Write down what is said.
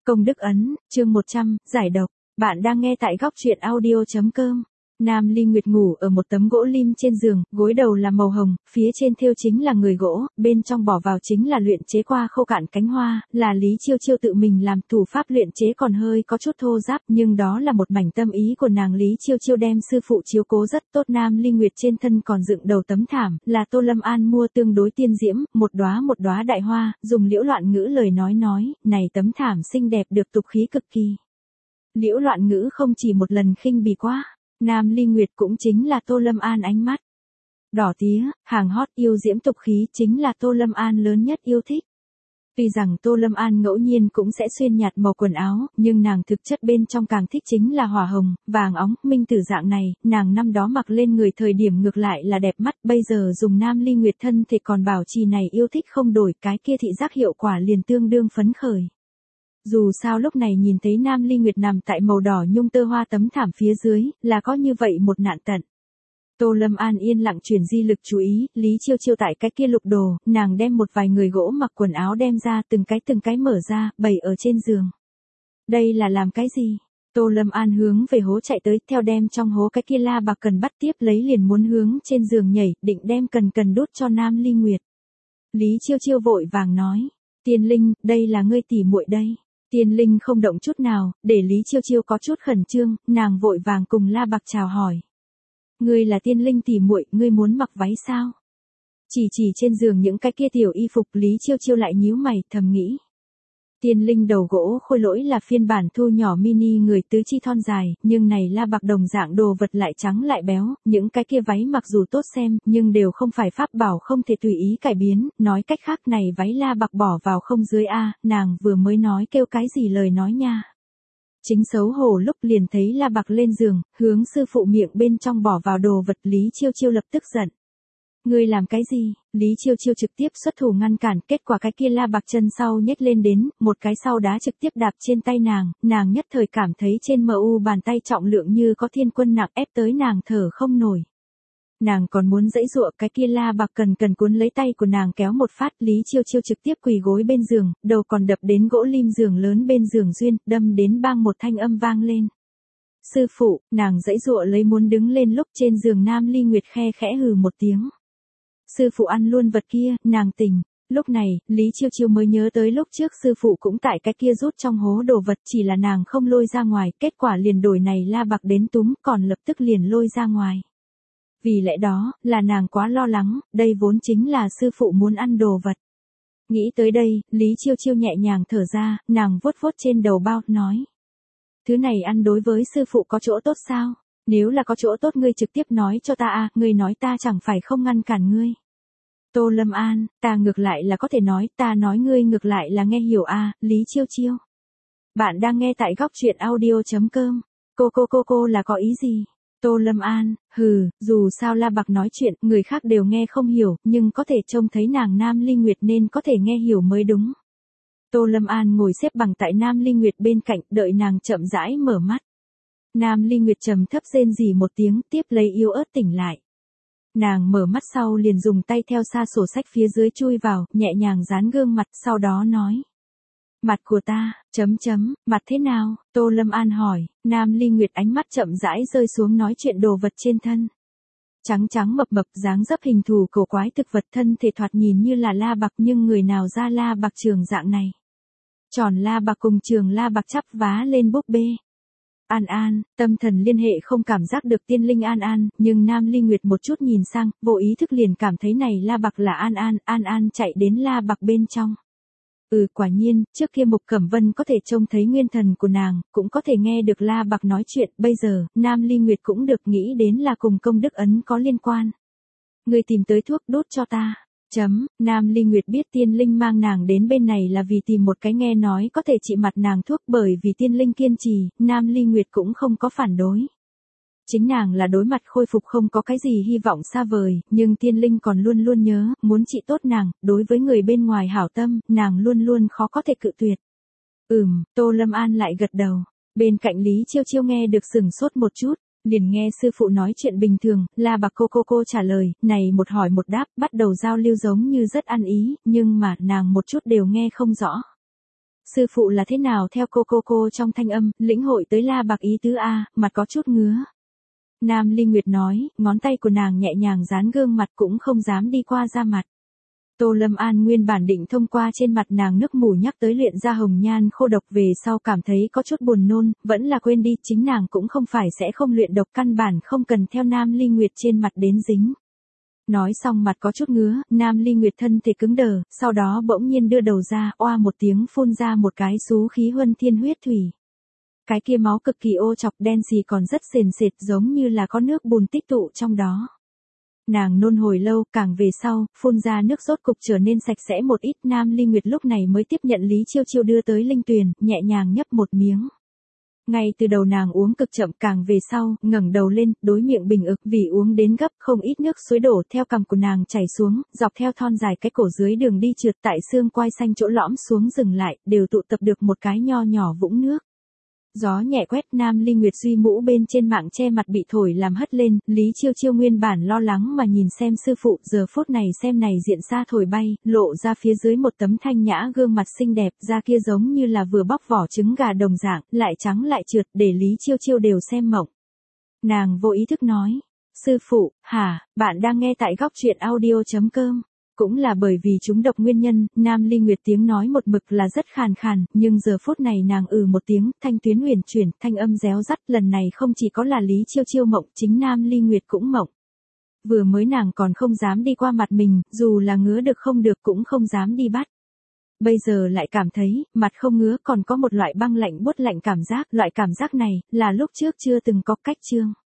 Công đức ấn, chương 100, giải độc. Bạn đang nghe tại góc truyện audio.com. Nam Ly Nguyệt ngủ ở một tấm gỗ lim trên giường, gối đầu là màu hồng, phía trên thêu chính là người gỗ, bên trong bỏ vào chính là luyện chế qua khô cạn cánh hoa, là Lý Chiêu Chiêu tự mình làm, thủ pháp luyện chế còn hơi có chút thô ráp, nhưng đó là một mảnh tâm ý của nàng. Lý Chiêu Chiêu đem sư phụ chiếu cố rất tốt. Nam Ly Nguyệt trên thân còn dựng đầu tấm thảm, là Tô Lâm An mua tương đối tiên diễm, một đóa đại hoa, dùng Liễu Loạn Ngữ lời nói, này tấm thảm xinh đẹp được tục khí cực kỳ. Liễu Loạn Ngữ không chỉ một lần khinh bỉ quá. Nam Ly Nguyệt cũng chính là Tô Lâm An ánh mắt đỏ tía, hàng hot yêu diễm tục khí chính là Tô Lâm An lớn nhất yêu thích. Tuy rằng Tô Lâm An ngẫu nhiên cũng sẽ xuyên nhạt màu quần áo, nhưng nàng thực chất bên trong càng thích chính là hỏa hồng, vàng óng, minh tử dạng này, nàng năm đó mặc lên người thời điểm ngược lại là đẹp mắt, bây giờ dùng Nam Ly Nguyệt thân thì còn bảo trì này yêu thích không đổi, cái kia thị giác hiệu quả liền tương đương phấn khởi. Dù sao lúc này nhìn thấy Nam Ly Nguyệt nằm tại màu đỏ nhung tơ hoa tấm thảm phía dưới, là có như vậy một nạn tận. Tô Lâm An yên lặng chuyển di lực chú ý, Lý Chiêu Chiêu tại cái kia lục đồ, nàng đem một vài người gỗ mặc quần áo đem ra từng cái mở ra, bày ở trên giường. Đây là làm cái gì? Tô Lâm An hướng về hố chạy tới, theo đem trong hố cái kia la bạc cần bắt tiếp lấy liền muốn hướng trên giường nhảy, định đem cần đút cho Nam Ly Nguyệt. Lý Chiêu Chiêu vội vàng nói, Tiên Linh, đây là ngươi tỉ muội đây. Tiên Linh không động chút nào, để Lý Chiêu Chiêu có chút khẩn trương, nàng vội vàng cùng La Bạc chào hỏi. Ngươi là Tiên Linh tỉ muội, ngươi muốn mặc váy sao? Chỉ trên giường những cái kia tiểu y phục, Lý Chiêu Chiêu lại nhíu mày, thầm nghĩ. Tiên Linh đầu gỗ khôi lỗi là phiên bản thu nhỏ mini người tứ chi thon dài, nhưng này La Bạc đồng dạng đồ vật lại trắng lại béo, những cái kia váy mặc dù tốt xem, nhưng đều không phải pháp bảo không thể tùy ý cải biến, nói cách khác này váy La Bạc bỏ vào không dưới a, nàng vừa mới nói kêu cái gì lời nói nha. Chính xấu hổ lúc liền thấy La Bạc lên giường, hướng sư phụ miệng bên trong bỏ vào đồ vật. Lý Chiêu Chiêu lập tức giận. Ngươi làm cái gì? Lý Chiêu Chiêu trực tiếp xuất thủ ngăn cản, kết quả cái kia La Bạc chân sau nhếch lên đến, một cái sau đá trực tiếp đạp trên tay nàng nhất thời cảm thấy trên mu bàn tay trọng lượng như có thiên quân nặng ép tới nàng thở không nổi. Nàng còn muốn giãy giụa, cái kia La Bạc cần cuốn lấy tay của nàng kéo một phát, Lý Chiêu Chiêu trực tiếp quỳ gối bên giường, đầu còn đập đến gỗ lim giường lớn bên giường duyên, đâm đến bang một thanh âm vang lên. Sư phụ, nàng giãy giụa lấy muốn đứng lên lúc trên giường Nam Ly Nguyệt khe khẽ hừ một tiếng. Sư phụ ăn luôn vật kia, nàng tỉnh. Lúc này, Lý Chiêu Chiêu mới nhớ tới lúc trước sư phụ cũng tại cái kia rút trong hố đồ vật, chỉ là nàng không lôi ra ngoài, kết quả liền đổi này La Bạc đến túm, còn lập tức liền lôi ra ngoài. Vì lẽ đó, là nàng quá lo lắng, đây vốn chính là sư phụ muốn ăn đồ vật. Nghĩ tới đây, Lý Chiêu Chiêu nhẹ nhàng thở ra, nàng vuốt trên đầu bao, nói. Thứ này ăn đối với sư phụ có chỗ tốt sao? Nếu là có chỗ tốt ngươi trực tiếp nói cho ta à, ngươi nói ta chẳng phải không ngăn cản ngươi. Tô Lâm An, ta ngược lại là có thể nói, ta nói ngươi ngược lại là nghe hiểu à, Lý Chiêu Chiêu. Bạn đang nghe tại góc truyện audio.com, cô là có ý gì? Tô Lâm An, dù sao La Bạc nói chuyện, người khác đều nghe không hiểu, nhưng có thể trông thấy nàng Nam Ly Nguyệt nên có thể nghe hiểu mới đúng. Tô Lâm An ngồi xếp bằng tại Nam Ly Nguyệt bên cạnh, đợi nàng chậm rãi mở mắt. Nam Ly Nguyệt trầm thấp rên rỉ một tiếng, tiếp lấy yếu ớt tỉnh lại. Nàng mở mắt sau liền dùng tay theo sa sổ sách phía dưới chui vào, nhẹ nhàng dán gương mặt, sau đó nói. Mặt của ta, mặt thế nào? Tô Lâm An hỏi. Nam Ly Nguyệt ánh mắt chậm rãi rơi xuống nói chuyện đồ vật trên thân. Trắng mập dáng dấp hình thù cổ quái thực vật, thân thể thoạt nhìn như là La Bạc, nhưng người nào ra La Bạc trường dạng này? Tròn La Bạc cùng trường La Bạc chắp vá lên búp bê. An, tâm thần liên hệ không cảm giác được Tiên Linh An, nhưng Nam Ly Nguyệt một chút nhìn sang, vô ý thức liền cảm thấy này La Bạc là An chạy đến La Bạc bên trong. Quả nhiên, trước kia Mục Cẩm Vân có thể trông thấy nguyên thần của nàng, cũng có thể nghe được La Bạc nói chuyện, bây giờ, Nam Ly Nguyệt cũng được nghĩ đến là cùng công đức ấn có liên quan. Người tìm tới thuốc đốt cho ta. Nam Ly Nguyệt biết Tiên Linh mang nàng đến bên này là vì tìm một cái nghe nói có thể trị mặt nàng thuốc, bởi vì Tiên Linh kiên trì, Nam Ly Nguyệt cũng không có phản đối. Chính nàng là đối mặt khôi phục không có cái gì hy vọng xa vời, nhưng Tiên Linh còn luôn nhớ, muốn trị tốt nàng, đối với người bên ngoài hảo tâm, nàng luôn khó có thể cự tuyệt. Tô Lâm An lại gật đầu. Bên cạnh Lý Chiêu Chiêu nghe được sừng sốt một chút, liền nghe sư phụ nói chuyện bình thường, La Bạc cô trả lời, này một hỏi một đáp, bắt đầu giao lưu giống như rất ăn ý, nhưng mà nàng một chút đều nghe không rõ. Sư phụ là thế nào theo cô trong thanh âm, lĩnh hội tới La Bạc ý tứ a, mặt có chút ngứa. Nam Ly Nguyệt nói, ngón tay của nàng nhẹ nhàng dán gương mặt cũng không dám đi qua da mặt. Tô Lâm An nguyên bản định thông qua trên mặt nàng nước mù nhắc tới luyện ra hồng nhan khô độc về sau cảm thấy có chút buồn nôn, vẫn là quên đi, chính nàng cũng không phải sẽ không luyện độc, căn bản không cần theo Nam Ly Nguyệt trên mặt đến dính. Nói xong mặt có chút ngứa, Nam Ly Nguyệt thân thể cứng đờ, sau đó bỗng nhiên đưa đầu ra, oa một tiếng phun ra một cái xú khí huân thiên huyết thủy. Cái kia máu cực kỳ ô chọc đen xì còn rất sền sệt giống như là có nước bùn tích tụ trong đó. Nàng nôn hồi lâu, càng về sau, phun ra nước rốt cục trở nên sạch sẽ một ít. Nam Ly Nguyệt lúc này mới tiếp nhận Lý Chiêu Chiêu đưa tới linh tuyền, nhẹ nhàng nhấp một miếng. Ngay từ đầu nàng uống cực chậm, càng về sau, ngẩng đầu lên, đối miệng bình ực vì uống đến gấp, không ít nước suối đổ theo cằm của nàng chảy xuống, dọc theo thon dài cái cổ dưới đường đi trượt tại xương quai xanh chỗ lõm xuống dừng lại, đều tụ tập được một cái nho nhỏ vũng nước. Gió nhẹ quét, Nam Ly Nguyệt duy mũ bên trên mạng che mặt bị thổi làm hất lên, Lý Chiêu Chiêu nguyên bản lo lắng mà nhìn xem sư phụ, giờ phút này xem này diện xa thổi bay, lộ ra phía dưới một tấm thanh nhã gương mặt xinh đẹp, da kia giống như là vừa bóc vỏ trứng gà đồng dạng, lại trắng lại trượt, để Lý Chiêu Chiêu đều xem mộng. Nàng vô ý thức nói, sư phụ, hả, bạn đang nghe tại góc truyện audio.com. Cũng là bởi vì chúng độc nguyên nhân, Nam Ly Nguyệt tiếng nói một mực là rất khàn khàn, nhưng giờ phút này nàng một tiếng, thanh tuyến huyền chuyển, thanh âm réo rắt, lần này không chỉ có là Lý Chiêu Chiêu mộng, chính Nam Ly Nguyệt cũng mộng. Vừa mới nàng còn không dám đi qua mặt mình, dù là ngứa được không được cũng không dám đi bắt. Bây giờ lại cảm thấy, mặt không ngứa còn có một loại băng lạnh buốt lạnh cảm giác, loại cảm giác này, là lúc trước chưa từng có cách chương.